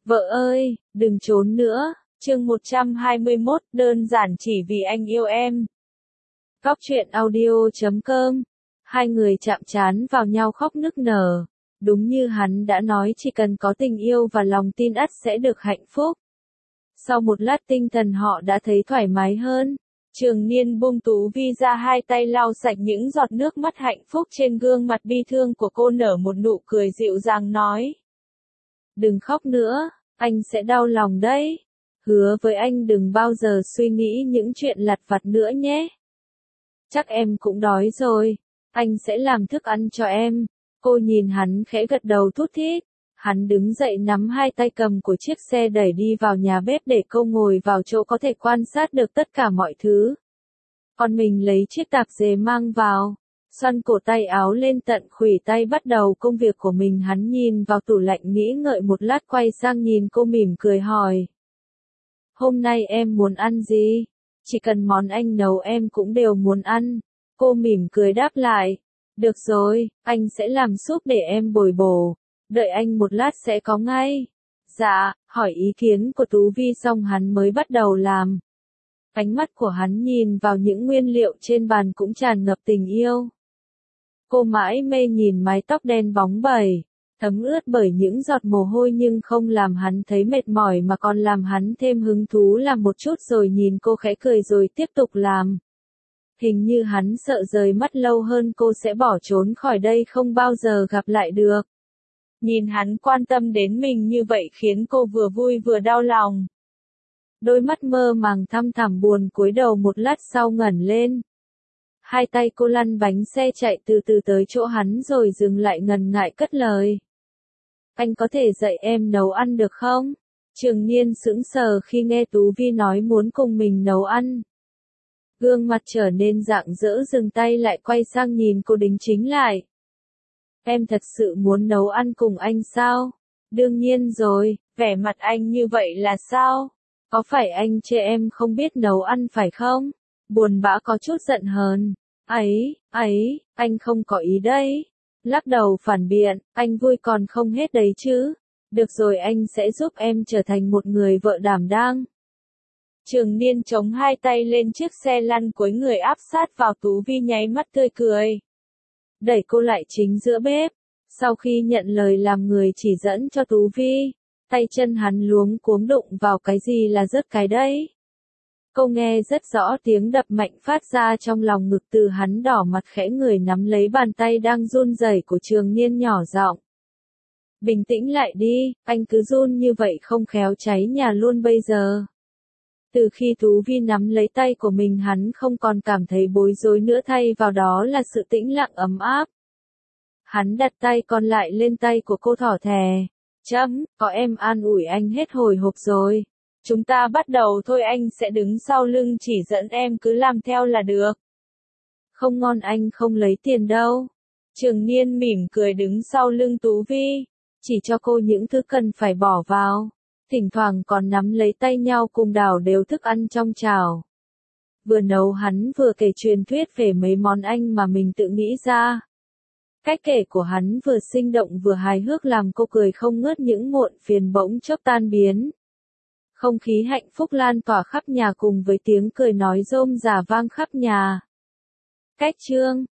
Vợ ơi, đừng trốn nữa. Chương 121, đơn giản chỉ vì anh yêu em. Góc truyện audio.com. Hai người chạm trán vào nhau khóc nức nở. Đúng như hắn đã nói, chỉ cần có tình yêu và lòng tin ắt sẽ được hạnh phúc. Sau một lát tinh thần họ đã thấy thoải mái hơn. Trường Niên buông Tú Vi ra, hai tay lau sạch những giọt nước mắt hạnh phúc trên gương mặt bi thương của cô, nở một nụ cười dịu dàng nói. Đừng khóc nữa, anh sẽ đau lòng đấy. Hứa với anh đừng bao giờ suy nghĩ những chuyện lặt vặt nữa nhé. Chắc em cũng đói rồi, anh sẽ làm thức ăn cho em. Cô nhìn hắn khẽ gật đầu thút thít. Hắn đứng dậy nắm hai tay cầm của chiếc xe đẩy đi vào nhà bếp để cô ngồi vào chỗ có thể quan sát được tất cả mọi thứ. Còn mình lấy chiếc tạp dề mang vào, xoăn cổ tay áo lên tận khuỷu tay, bắt đầu công việc của mình. Hắn nhìn vào tủ lạnh nghĩ ngợi một lát, quay sang nhìn cô mỉm cười hỏi. Hôm nay em muốn ăn gì? Chỉ cần món anh nấu em cũng đều muốn ăn. Cô mỉm cười đáp lại. Được rồi, anh sẽ làm súp để em bồi bổ. Đợi anh một lát sẽ có ngay. Dạ, hỏi ý kiến của Tú Vi xong hắn mới bắt đầu làm. Ánh mắt của hắn nhìn vào những nguyên liệu trên bàn cũng tràn ngập tình yêu. Cô mãi mê nhìn mái tóc đen bóng bẩy, thấm ướt bởi những giọt mồ hôi, nhưng không làm hắn thấy mệt mỏi mà còn làm hắn thêm hứng thú làm một chút, rồi nhìn cô khẽ cười rồi tiếp tục làm. Hình như hắn sợ rời mắt lâu hơn cô sẽ bỏ trốn khỏi đây, không bao giờ gặp lại được. Nhìn hắn quan tâm đến mình như vậy khiến cô vừa vui vừa đau lòng. Đôi mắt mơ màng thăm thẳm buồn, cúi đầu một lát sau ngẩng lên. Hai tay cô lăn bánh xe chạy từ từ tới chỗ hắn rồi dừng lại, ngần ngại cất lời. Anh có thể dạy em nấu ăn được không? Trường Niên sững sờ khi nghe Tú Vi nói muốn cùng mình nấu ăn. Gương mặt trở nên rạng rỡ, dừng tay lại, quay sang nhìn cô đính chính lại. Em thật sự muốn nấu ăn cùng anh sao? Đương nhiên rồi, vẻ mặt anh như vậy là sao? Có phải anh chê em không biết nấu ăn phải không? Buồn bã có chút giận hờn. Anh không có ý đấy. Lắc đầu phản biện, anh vui còn không hết đấy chứ. Được rồi, anh sẽ giúp em trở thành một người vợ đảm đang. Trường Niên chống hai tay lên chiếc xe lăn, cúi người áp sát vào Tú Vi, nháy mắt tươi cười. Đẩy cô lại chính giữa bếp. Sau khi nhận lời làm người chỉ dẫn cho Tú Vi, tay chân hắn luống cuống đụng vào cái gì là rớt cái đấy. Cô nghe rất rõ tiếng đập mạnh phát ra trong lòng ngực. Từ hắn đỏ mặt khẽ người nắm lấy bàn tay đang run rẩy của Trường Niên, nhỏ giọng. Bình tĩnh lại đi, anh cứ run như vậy không khéo cháy nhà luôn bây giờ. Từ khi Tú Vi nắm lấy tay của mình, hắn không còn cảm thấy bối rối nữa, thay vào đó là sự tĩnh lặng ấm áp. Hắn đặt tay còn lại lên tay của cô, thỏ thè. Có em an ủi anh hết hồi hộp rồi. Chúng ta bắt đầu thôi, anh sẽ đứng sau lưng chỉ dẫn em, cứ làm theo là được. Không ngon, anh không lấy tiền đâu. Trường Niên mỉm cười đứng sau lưng Tú Vi, chỉ cho cô những thứ cần phải bỏ vào. Thỉnh thoảng còn nắm lấy tay nhau cùng đảo đều thức ăn trong chảo. Vừa nấu hắn vừa kể truyền thuyết về mấy món anh mà mình tự nghĩ ra. Cách kể của hắn vừa sinh động vừa hài hước làm cô cười không ngớt, những muộn phiền bỗng chốc tan biến. Không khí hạnh phúc lan tỏa khắp nhà cùng với tiếng cười nói rôm rả vang khắp nhà. Cách chương